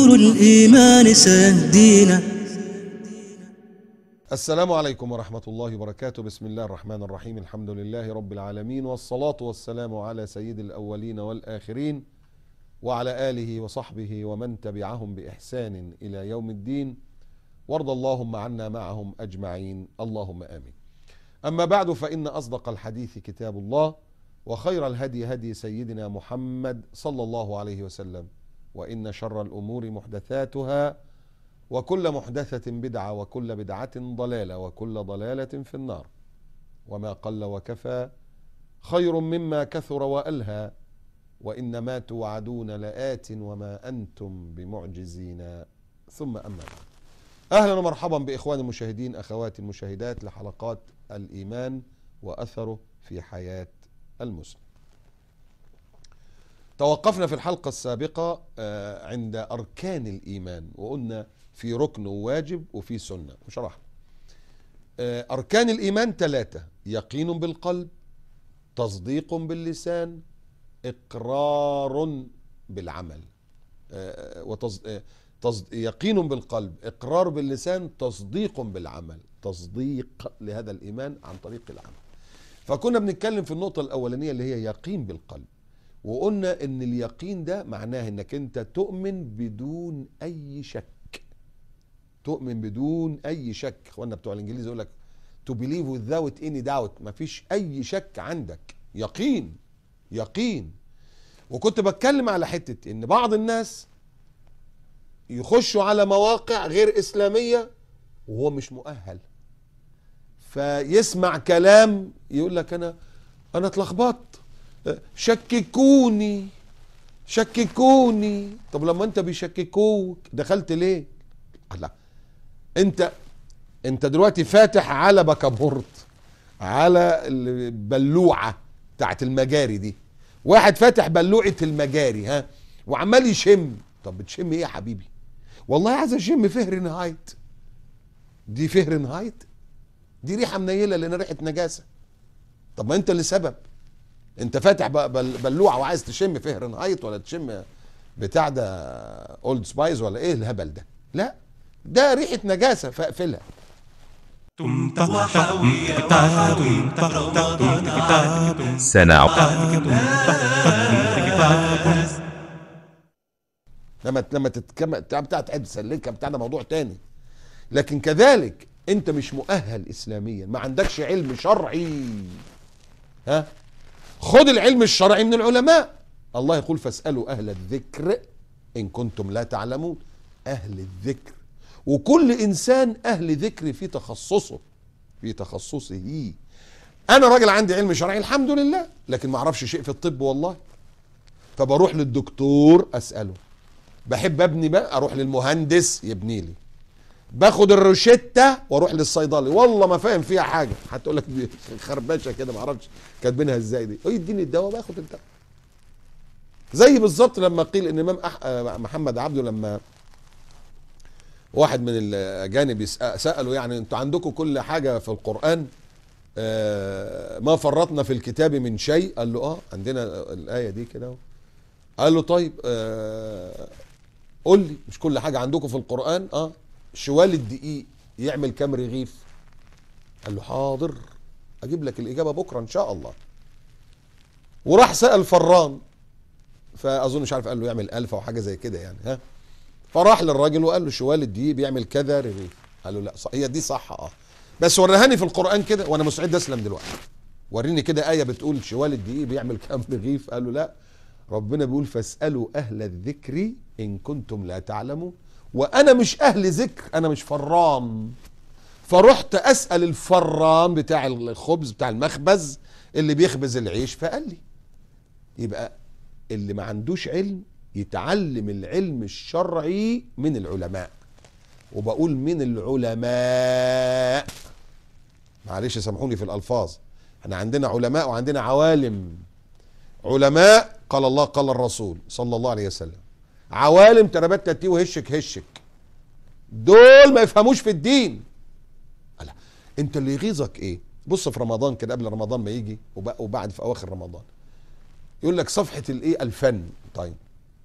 نور الإيمان سيهدينا. السلام عليكم ورحمة الله وبركاته. بسم الله الرحمن الرحيم. الحمد لله رب العالمين، والصلاة والسلام على سيد الأولين والآخرين وعلى آله وصحبه ومن تبعهم بإحسان إلى يوم الدين، وارض اللهم عنا معهم أجمعين، اللهم آمين. أما بعد، فإن أصدق الحديث كتاب الله، وخير الهدي هدي سيدنا محمد صلى الله عليه وسلم، وإن شر الأمور محدثاتها، وكل محدثة بدعة، وكل بدعة ضلالة، وكل ضلالة في النار. وما قل وكفى خير مما كثر وألهى، وإنما توعدون لآت وما أنتم بمعجزين. ثم أما بعد، أهلا ومرحبا بإخواني المشاهدين، أخواتي المشاهدات، لحلقات الإيمان وأثره في حياة المسلم. توقفنا في الحلقة السابقة عند أركان الإيمان، وقلنا في ركن وواجب وفي سنة، وشرحنا أركان الإيمان 3: يقين بالقلب، تصديق باللسان، إقرار بالعمل. يقين بالقلب، إقرار باللسان، تصديق بالعمل. تصديق لهذا الإيمان عن طريق العمل. فكنا بنتكلم في النقطة الأولانية اللي هي يقين بالقلب، وقلنا إن اليقين ده معناه إنك أنت تؤمن بدون أي شك. تؤمن بدون أي شك. إخواننا بتوع الإنجليزي يقول لك to believe without any doubt، مفيش أي شك عندك. يقين، يقين. وكنت بتكلم على حتة إن بعض الناس يخشوا على مواقع غير إسلامية وهو مش مؤهل، فيسمع كلام يقول لك أنا اتلخبطت، شككوني شككوني. طب لما انت بيشككوك دخلت ليه؟ لا، انت دلوقتي فاتح على بكابورت، على البلوعه بتاعت المجاري دي. واحد فاتح بلوعه المجاري، ها، وعمال يشم. طب بتشم ايه يا حبيبي؟ والله عايز اشم فهرنهايت. دي فهرنهايت؟ دي ريحه منيله، لان ريحه نجاسه. طب ما انت اللي سبب. انت فاتح بلوعه وعايز تشم فهرنهايت، ولا تشم بتاع ده اولد سبايس، ولا ايه الهبل ده؟ لا، ده ريحه نجاسه، فاقفلها. لما بتاع تعد سلكه بتاع ده موضوع تاني. لكن كذلك انت مش مؤهل اسلاميا، ما عندكش علم شرعي، ها، خد العلم الشرعي من العلماء. الله يقول فاسألوا أهل الذكر إن كنتم لا تعلمون. أهل الذكر، وكل إنسان أهل ذكر في تخصصه، في تخصصه. أنا راجل عندي علم شرعي الحمد لله، لكن ما أعرفش شيء في الطب والله، فبروح للدكتور أسأله. بحب أبني بقى، أروح للمهندس يبني لي. باخد الروشتة واروح للصيدلي، والله ما فاهم فيها حاجه، هتقول لك دي خربشه كده، ما اعرفش كاتبينها ازاي دي. يديني الدواء، باخد الدواء. زي بالظبط لما قيل ان امام محمد عبده، لما واحد من الاجانب ساله يعني انتوا عندكم كل حاجه في القران، ما فرطنا في الكتاب من شيء؟ قال له عندنا الايه دي كده. قال له طيب قول لي، مش كل حاجه عندكم في القران؟ شوال الدقيق يعمل كام رغيف؟ قال له حاضر، اجيب لك الاجابه بكره ان شاء الله. وراح سال فران، فاظن مش عارف، قال له يعمل 1000 او حاجه زي كده يعني، ها. فراح للراجل وقال له شوال الدقيق بيعمل كذا رغيف. قال له لا، هي دي صح، بس وريهاني في القران كده وانا مستعد اسلم دلوقتي. وريني كده ايه بتقول شوال الدقيق بيعمل كام رغيف. قال له لا، ربنا بيقول فاسالوا اهل الذكر ان كنتم لا تعلمون. وانا مش اهل ذكر، انا مش فران. فرحت اسال الفران بتاع الخبز، بتاع المخبز اللي بيخبز العيش، فقال لي. يبقى اللي ما عندوش علم يتعلم العلم الشرعي من العلماء. وبقول من العلماء، معلش سامحوني في الالفاظ، احنا عندنا علماء وعندنا عوالم. علماء قال الله قال الرسول صلى الله عليه وسلم، عوالم تربت تتي وهشك هشك، دول ما يفهموش في الدين. ألا انت اللي يغيظك ايه؟ بص في رمضان كده، قبل رمضان ما يجي وبعد في اواخر رمضان، يقول لك صفحة الايه؟ الفن. طيب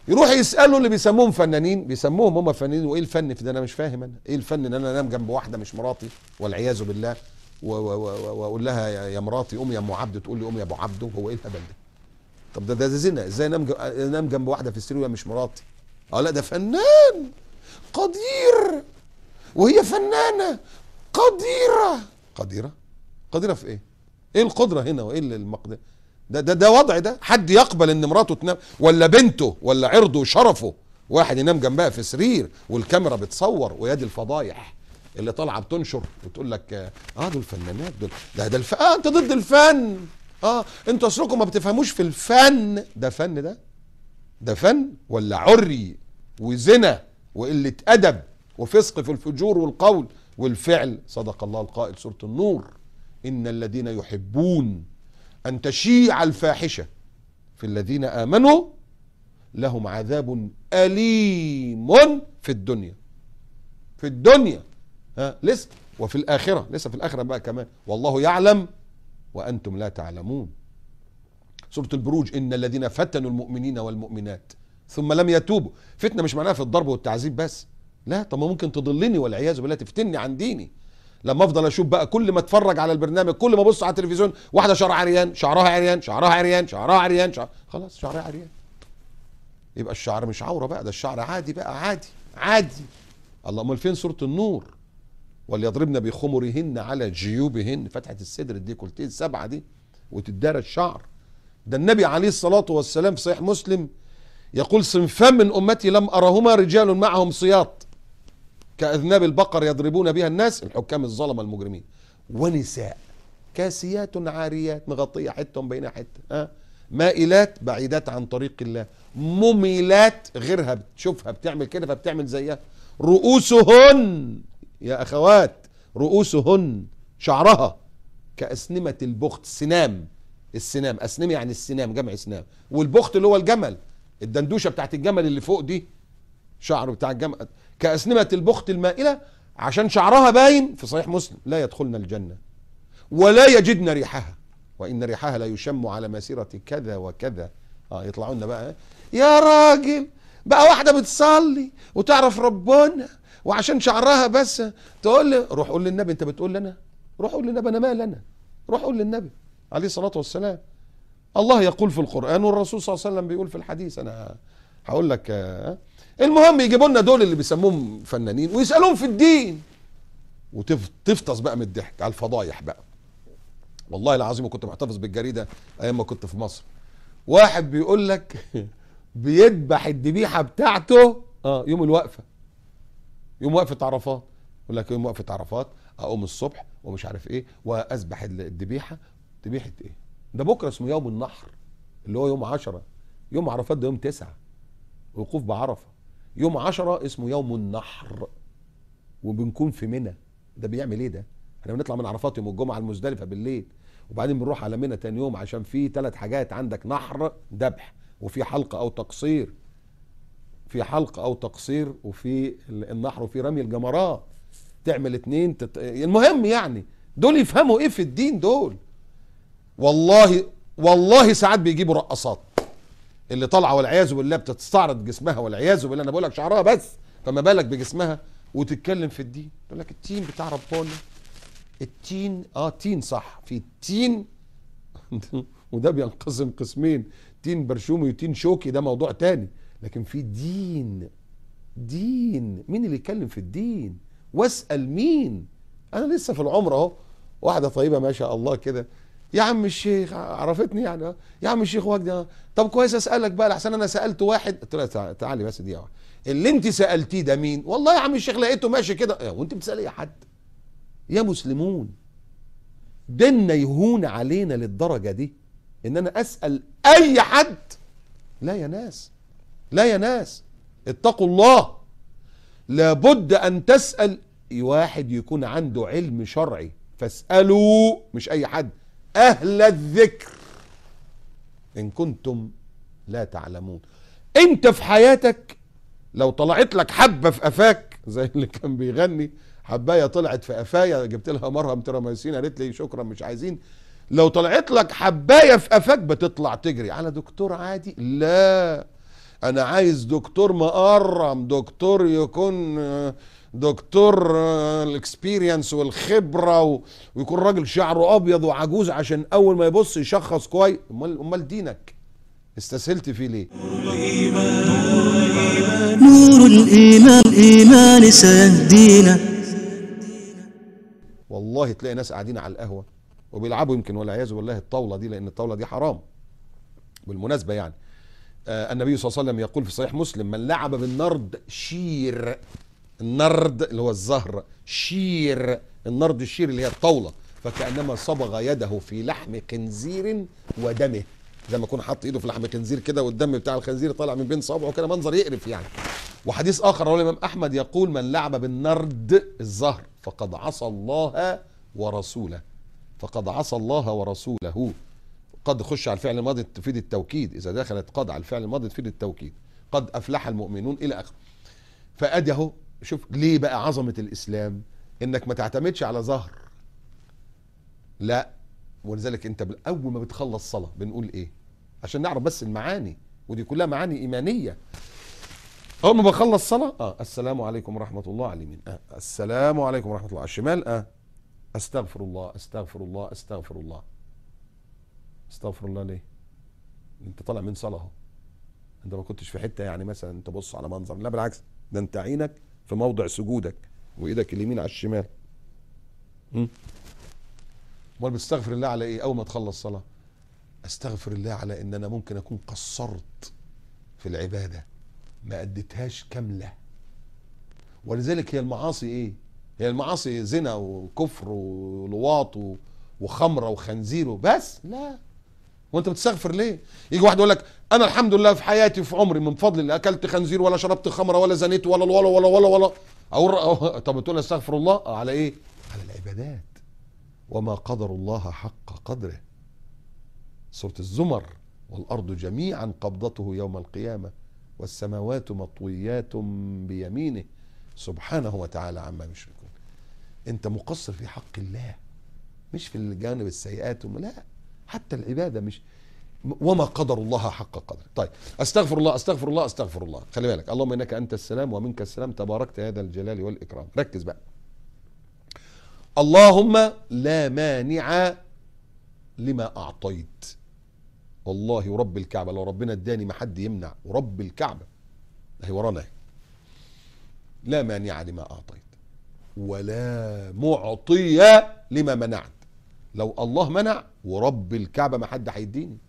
يروح يسالوا اللي بيسموهم فنانين، بيسموهم هم فنانين، وايه الفن في ده؟ انا مش فاهم. انا ايه الفن ان انا انام جنب واحده مش مراتي والعياذ بالله واقول لها يا مراتي قومي يا ام عبده، تقول لي قومي يا ابو عبده؟ هو ايه الهبل ده؟ طب ده زنا. ازاي انام جنب واحده في السرير وهي مش مراتي؟ اه لا، ده فنان قدير وهي فنانه قديره. قديره في ايه؟ ايه القدره هنا وايه المقدره؟ ده وضع؟ ده حد يقبل ان مراته تنام ولا بنته ولا عرضه وشرفه واحد ينام جنبها في سرير والكاميرا بتصور ويادي الفضايح اللي طالعه بتنشر وتقول لك دول فنانات دول ده انت ضد الفن. انتوا اصلكم ما بتفهموش في الفن. ده فن؟ ده فن ولا عري وزنا وقله ادب وفسق في الفجور والقول والفعل؟ صدق الله القائل سورة النور: إن الذين يحبون أن تشيع الفاحشة في الذين آمنوا لهم عذاب أليم في الدنيا لسه، وفي الآخرة لسه، في الآخرة بقى كمان، والله يعلم وأنتم لا تعلمون. سورة البروج: إن الذين فتنوا المؤمنين والمؤمنات ثم لم يتوبوا. فتنة مش معناها في الضرب والتعذيب بس، لا، طب ما ممكن تضلني والعياذ بالله، تفتني عن ديني. لما افضل اشوف بقى كل ما اتفرج على البرنامج، كل ما ابص على التلفزيون، واحده شعرها عريان، خلاص شعرها عريان، يبقى الشعر مش عوره بقى، ده الشعر عادي بقى، عادي. الله، امال فين سوره النور؟ وليضربن بخمرهن على جيوبهن، فتحه الصدر الديكولتيه السبعه دي وتدار الشعر. ده النبي عليه الصلاه والسلام في صحيح مسلم يقول: صنفان من امتي لم ارهما، رجال معهم سياط كأذناب البقر يضربون بها الناس، الحكام الظلمة المجرمين، ونساء كاسيات عاريات مغطية حتهم بينها حتة، مائلات بعيدات عن طريق الله، مميلات غيرها بتشوفها بتعمل كده فبتعمل زيها، رؤوسهن يا أخوات، رؤوسهن شعرها كأسنمة البخت. السنام أسنمة يعني السنام، جمع سنام، والبخت اللي هو الجمل، الدندوشة بتاعت الجمل اللي فوق دي، شعر بتاع الجمل كأسنمة البخت المائلة، عشان شعرها باين. في صحيح مسلم: لا يدخلن الجنة ولا يجدن ريحها وإن ريحها لا يشم على مسيرة كذا وكذا. يطلعوا لنا بقى: يا راجل بقى واحدة بتصلي وتعرف ربنا وعشان شعرها بس تقول لي روح قول للنبي. انت بتقول لنا؟ روح قول للنبي، انا مال انا؟ روح قول للنبي عليه الصلاة والسلام. الله يقول في القرآن والرسول صلى الله عليه وسلم بيقول في الحديث. انا هقول لك. المهم يجيبوا لنا دول اللي بيسموهم فنانين ويسألوهم في الدين، وتفطس بقى من الضحك على الفضايح بقى. والله العظيم كنت محتفظ بالجريدة ايام ما كنت في مصر، واحد بيقول لك بيذبح الذبيحة بتاعته يوم الوقفة، يوم وقفة عرفات. يقول لك يوم وقفة عرفات اقوم الصبح ومش عارف ايه واذبح الذبيحة. ذبيحة ايه؟ ده بكرة اسمه يوم النحر اللي هو يوم 10، يوم عرفات ده يوم 9، وقوف بعرفة. يوم 10 اسمه يوم النحر وبنكون في منى. ده بيعمل ايه ده؟ احنا بنطلع من عرفات يوم الجمعة المزدلفة بالليل، وبعدين بنروح على منى تاني يوم عشان في 3 حاجات: عندك نحر ذبح، وفي حلق او تقصير، وفي النحر، وفي رمي الجمرات. تعمل 2 المهم يعني دول يفهموا ايه في الدين دول؟ والله ساعات بيجيبوا رقصات اللي طالعه والعياذ بالله بتستعرض جسمها والعياذ بالله، انا بقول لك شعرها بس، فما بالك بجسمها، وتتكلم في الدين. تقول لك التين بتاع ربنا، التين تين صح، في التين وده بينقسم قسمين: تين برشومي وتين شوكي، ده موضوع تاني. لكن في دين مين اللي يتكلم في الدين؟ واسأل مين؟ انا لسه في العمر اهو، واحده طيبه ما شاء الله كده: يا عم الشيخ، عرفتني يعني، يا عم الشيخ وجدي، طب كويس اسالك بقى لحسن انا سالت واحد. قلت له تعالي بس دي واحد. اللي انت سالتيه ده مين؟ والله يا عم الشيخ لقيته ماشي كده. وانت بتسالي يا حد؟ يا مسلمون، ديننا يهون علينا للدرجه دي ان انا اسال اي حد؟ لا يا ناس، اتقوا الله. لابد ان تسال واحد يكون عنده علم شرعي، فاسالوا، مش اي حد، اهل الذكر ان كنتم لا تعلمون. انت في حياتك لو طلعت لك حبه في قفاك، زي اللي كان بيغني: حبايه طلعت في قفايا جبت لها مرهم تراميسين قالت لي شكرا مش عايزين. لو طلعت لك حبايه في قفاك بتطلع تجري على دكتور عادي؟ لا، انا عايز دكتور مقرم، دكتور يكون دكتور الاكسبيرينس والخبره ويكون راجل شعره ابيض وعجوز عشان اول ما يبص يشخص كويس. امال دينك استسهلت فيه ليه؟ نور الإيمان سيهدينا. والله تلاقي ناس قاعدين على القهوه وبيلعبوا يمكن والعياذ بالله الطاوله دي، لان الطاوله دي حرام بالمناسبه يعني. النبي صلى الله عليه وسلم يقول في صحيح مسلم: من لعب بالنرد شير، النرد اللي هو الزهر، شير النرد، الشير اللي هي الطاوله، فكانما صبغ يده في لحم خنزير ودمه، زي ما يكون حاط ايده في لحم خنزير كده والدم بتاع الخنزير طالع من بين صابعه كده، منظر يقرف يعني. وحديث اخر رواه الامام احمد يقول: من لعب بالنرد الزهر فقد عصى الله ورسوله، فقد عصى الله ورسوله. قد خش على الفعل الماضي تفيد التوكيد، اذا دخلت قد على الفعل الماضي تفيد التوكيد، قد افلح المؤمنون الى اخره. فادي اهو، شوف ليه بقى عظمه الاسلام، انك ما تعتمدش على ظهر، لا. ولذلك انت اول ما بتخلص صلاه بنقول ايه؟ عشان نعرف بس المعاني، ودي كلها معاني ايمانيه. اول ما بخلص صلاه السلام عليكم ورحمه الله على اليمين، السلام عليكم ورحمه الله على الشمال، استغفر الله استغفر الله استغفر الله. استغفر الله ليه؟ انت طالع من صلاه اهو، انت ما كنتش في حته يعني مثلا تبص على منظر، لا بالعكس، ده انت عينك في موضع سجودك وايدك اليمين على الشمال. امال بتستغفر الله على ايه اول ما تخلص صلاه؟ استغفر الله على ان انا ممكن اكون قصرت في العباده، ما اديتهاش كامله. ولذلك هي المعاصي ايه؟ هي المعاصي زنا وكفر ولواط وخمره وخنزير بس؟ لا. وانت بتستغفر ليه؟ يجي واحد يقول لك: انا الحمد لله في حياتي في عمري من فضل الله اكلت خنزير ولا شربت خمره ولا زنيت ولا ولا طب بتقول استغفر الله على ايه؟ على العبادات. وما قدر الله حق قدره. سورة الزمر: والارض جميعا قبضته يوم القيامه والسماوات مطويات بيمينه سبحانه وتعالى عما يشركون. انت مقصر في حق الله، مش في الجانب السيئات، لا، حتى العباده مش. وما قدر الله حق قدره. طيب، استغفر الله استغفر الله استغفر الله. خلي بالك: اللهم انك انت السلام ومنك السلام تباركت يا ذا الجلال والاكرام. ركز بقى: اللهم لا مانع لما اعطيت. والله ورب الكعبه لو ربنا اداني ما حد يمنع، ورب الكعبه اهي ورانا، لا مانع لما اعطيت ولا معطي لما منعت. لو الله منع ورب الكعبه ما حد هيديني.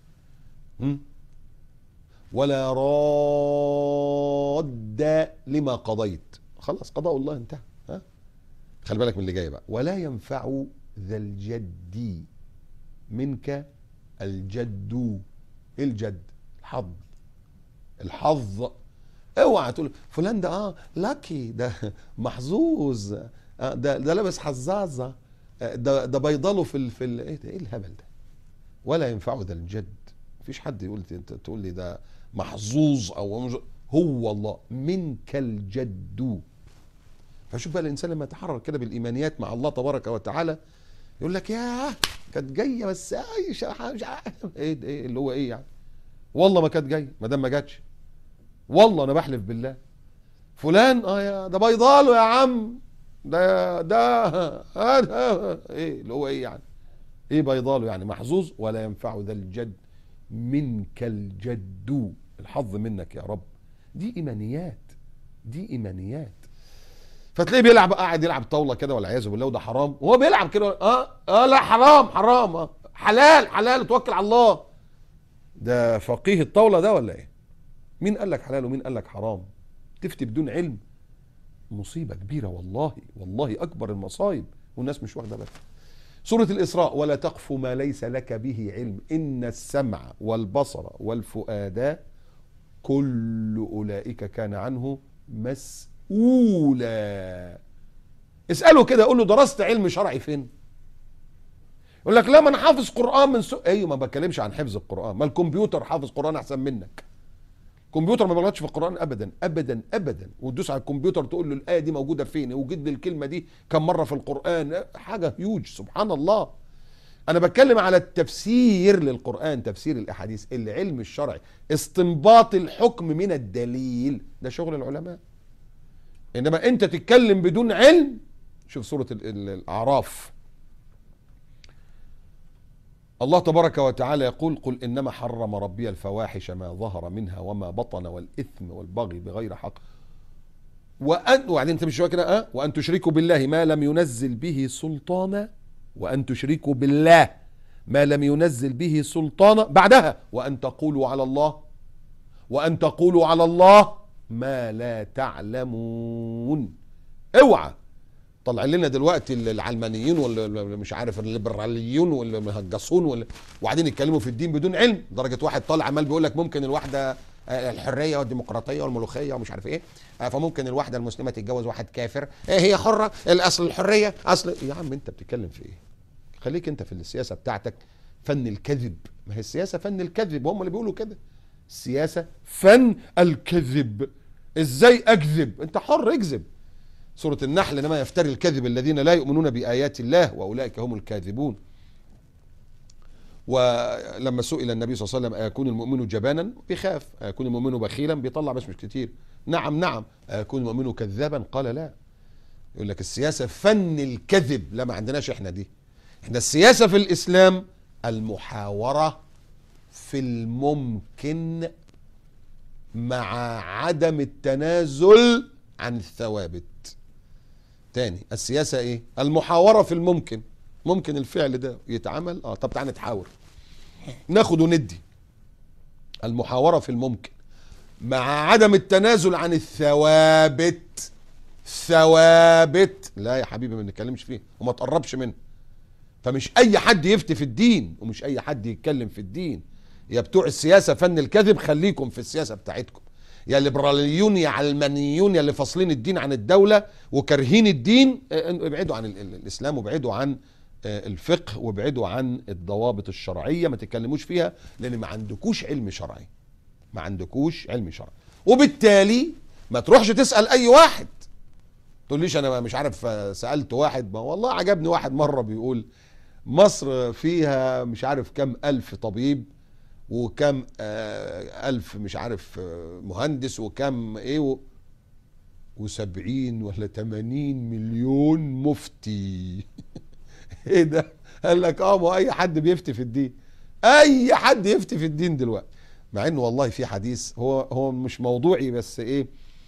ولا راد لما قضيت. خلاص قضاء الله انتهى. خلي بالك من اللي جاي بقى: ولا ينفع ذا الجد منك الجد. ايه الجد؟ الحظ. اوعى تقول فلان ده لاكي، ده محظوظ، ده لابس حزازه، ده بيضله في ايه الهبل ده؟ ولا ينفع ذا الجد. مفيش حد يقول تقول لي ده محظوظ او هو الله منك الجد. فشوف بقى الانسان لما يتحرر كده بالايمانيات مع الله تبارك وتعالى يقول لك: ياه كانت جايه بس مش ايه اللي هو ايه يعني؟ والله ما كانت جايه، ما دام ما جاتش والله انا بحلف بالله فلان ده بيضاله يا عم، ده ايه اللي هو ايه يعني؟ ايه بيضاله يعني؟ محظوظ. ولا ينفع ذا الجد منك الجد، الحظ منك يا رب. دي ايمانيات، دي ايمانيات. فتلاقيه بيلعب، قاعد يلعب طاوله كده والعياذ بالله، وده حرام، وهو بيلعب كده لا حرام حرام، حلال حلال، توكل على الله. ده فقيه الطاوله ده ولا ايه؟ مين قال لك حلال ومين قال لك حرام؟ تفتي بدون علم، مصيبه كبيره والله، والله اكبر المصايب والناس مش واخده بالها. سورة الإسراء: ولا تقف ما ليس لك به علم إن السمع والبصر والفؤاد كل أولئك كان عنه مسؤولا. اسأله كده، قول له: درست علم شرعي فين؟ يقول لك: لا، ما انا حافظ قرآن من ايوه، ما بتكلمش عن حفظ القرآن، ما الكمبيوتر حافظ قرآن احسن منك. الكمبيوتر ما بيغلطش في القرآن ابدا ابدا ابدا، وتدوس على الكمبيوتر تقول له الآية دي موجودة فين، وجد الكلمة دي كم مرة في القرآن، حاجة هيوج سبحان الله. انا بتكلم على التفسير للقرآن، تفسير الاحاديث، العلم الشرعي، استنباط الحكم من الدليل، ده شغل العلماء. انما انت تتكلم بدون علم. شوف سورة الاعراف، الله تبارك وتعالى يقول: قل إنما حرم ربي الفواحش ما ظهر منها وما بطن والإثم والبغي بغير حق وبعدين انت مش كده وأن تشركوا بالله ما لم ينزل به سلطانا، وأن تشركوا بالله ما لم ينزل به سلطانا، بعدها وأن تقولوا على الله ما لا تعلمون. اوعى طلع لنا دلوقتي العلمانيين ولا مش عارف الليبراليون ولا المهجصون وبعدين يتكلموا في الدين بدون علم، درجه واحد طالع عمال بيقول لك ممكن الواحده الحريه والديمقراطيه والملوخيه ومش عارف ايه، فممكن الواحده المسلمه تتجوز واحد كافر، هي حره، الاصل الحريه اصل. يا عم انت بتتكلم في ايه؟ خليك انت في السياسه بتاعتك، فن الكذب. ما هي السياسه فن الكذب، هم اللي بيقولوا كده، السياسه فن الكذب. ازاي اكذب؟ انت حر اكذب. سورة النحل: انما يفتري الكذب الذين لا يؤمنون بآيات الله واولئك هم الكاذبون. ولما سئل النبي صلى الله عليه وسلم: أيكون المؤمن جبانا؟ بيخاف. أيكون المؤمن بخيلا؟ بيطلع بس مش كتير. نعم. أيكون المؤمن كذابا؟ قال لا. يقول لك السياسة فن الكذب. لا، ما عندناش احنا دي. احنا السياسة في الإسلام المحاورة في الممكن مع عدم التنازل عن الثوابت. تاني، السياسة ايه؟ المحاورة في الممكن. ممكن الفعل ده يتعمل؟ طب تعالى نتحاور، ناخد وندي. المحاورة في الممكن مع عدم التنازل عن الثوابت. ثوابت لا يا حبيبي ما نتكلمش فيه وما تقربش منه. فمش اي حد يفتي في الدين ومش اي حد يتكلم في الدين. يا بتوع السياسة فن الكذب خليكم في السياسة بتاعتكم، يا ليبراليون يا علمانيون يا اللي فاصلين الدين عن الدولة وكارهين الدين، ابعدوا عن الإسلام وابعدوا عن الفقه وابعدوا عن الضوابط الشرعية، ما تتكلموش فيها لأن ما عندكوش علم شرعي. ما عندكوش علم شرعي، وبالتالي ما تروحش تسأل أي واحد. تقوليش أنا مش عارف سألت واحد، ما والله عجبني واحد مرة بيقول مصر فيها مش عارف كم ألف طبيب وكم ألف مش عارف مهندس وكم ايه و70 ولا 80 مليون مفتي. ايه ده؟ قال لك ما اي حد بيفتي في الدين، اي حد يفتي في الدين دلوقتي. مع انه والله في حديث هو مش موضوعي بس ايه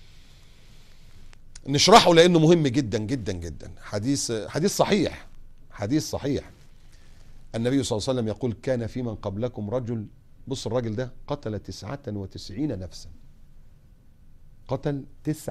نشرحه لانه مهم جدا جدا جدا. حديث صحيح، حديث صحيح. النبي صلى الله عليه وسلم يقول: كان في من قبلكم رجل، بص الراجل ده قتل 99 نفسا، قتل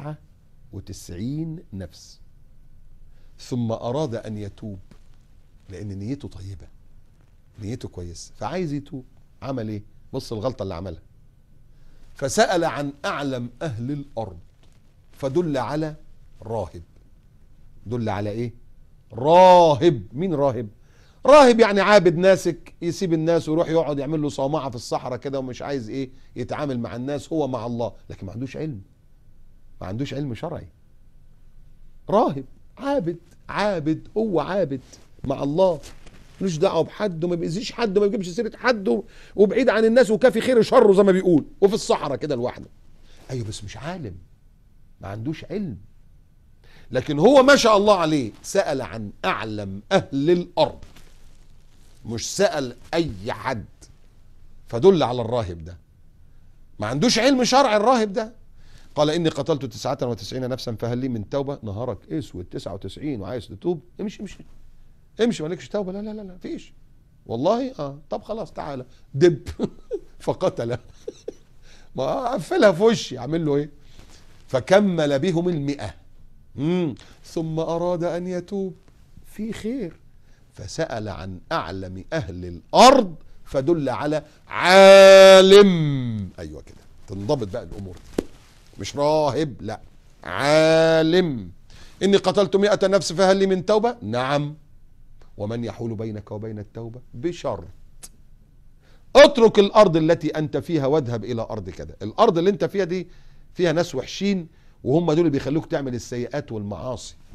99 نفس، ثم أراد أن يتوب لأن نيته طيبة، نيته كويسة، فعايز يتوب. عمل إيه؟ بص الغلطة اللي عملها، فسأل عن أعلم أهل الأرض فدل على راهب. دل على إيه؟ راهب. مين راهب؟ راهب يعني عابد ناسك، يسيب الناس ويروح يقعد يعمل له صومعه في الصحراء كده ومش عايز ايه يتعامل مع الناس، هو مع الله، لكن ما عندوش علم، ما عندوش علم شرعي. راهب عابد هو عابد مع الله، ملوش دعوه بحد وما بيأذيش حد وما بيجيبش سيره حد وبعيد عن الناس وكافي خير شره زي ما بيقول، وفي الصحراء كده لوحده. ايوه بس مش عالم، ما عندوش علم. لكن هو ما شاء الله عليه سأل عن أعلم أهل الأرض، مش سأل أي حد، فدل على الراهب ده ما عندوش علم شرعي. الراهب ده قال: إني قتلت 99 نفسا فهل لي من توبة؟ نهارك اسود، 99 وعايز تتوب؟ امشي مالكش توبة؟ لا فيش والله. طب خلاص تعالى دب. فقتله. ما قفلها في وشي، اعمل له ايه؟ فكمل بهم 100. ثم أراد أن يتوب، في خير، فسأل عن أعلم أهل الأرض فدل على عالم. أيوة كده تنضبط بقى الأمور، مش راهب، لا عالم. إني قتلت 100 نفس فهل لي من توبة؟ نعم. ومن يحول بينك وبين التوبة؟ بشرط اترك الأرض التي أنت فيها واذهب إلى أرض كذا. الأرض اللي أنت فيها دي فيها ناس وحشين وهم دول اللي بيخلوك تعمل السيئات والمعاصي.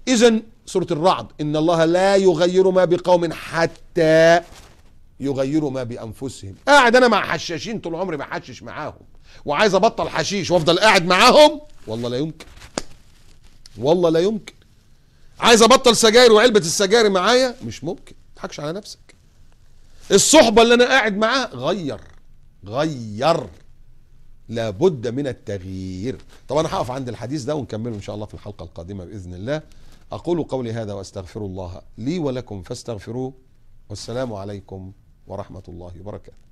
إذن سورة الرعد إن الله لا يغير ما بقوم حتى يغيروا ما بأنفسهم. قاعد أنا مع حشاشين طول عمري بحشش معاهم وعايز أبطل حشيش وأفضل قاعد معاهم؟ والله لا يمكن، والله لا يمكن. عايز أبطل سجاير وعلبة السجاير معايا؟ مش ممكن. ما تضحكش على نفسك. الصحبة اللي أنا قاعد معاها غير لابد من التغيير. طب أنا هقف عند الحديث ده ونكمله إن شاء الله في الحلقة القادمة بإذن الله. أقول قولي هذا وأستغفر الله لي ولكم فاستغفروه، والسلام عليكم ورحمة الله وبركاته.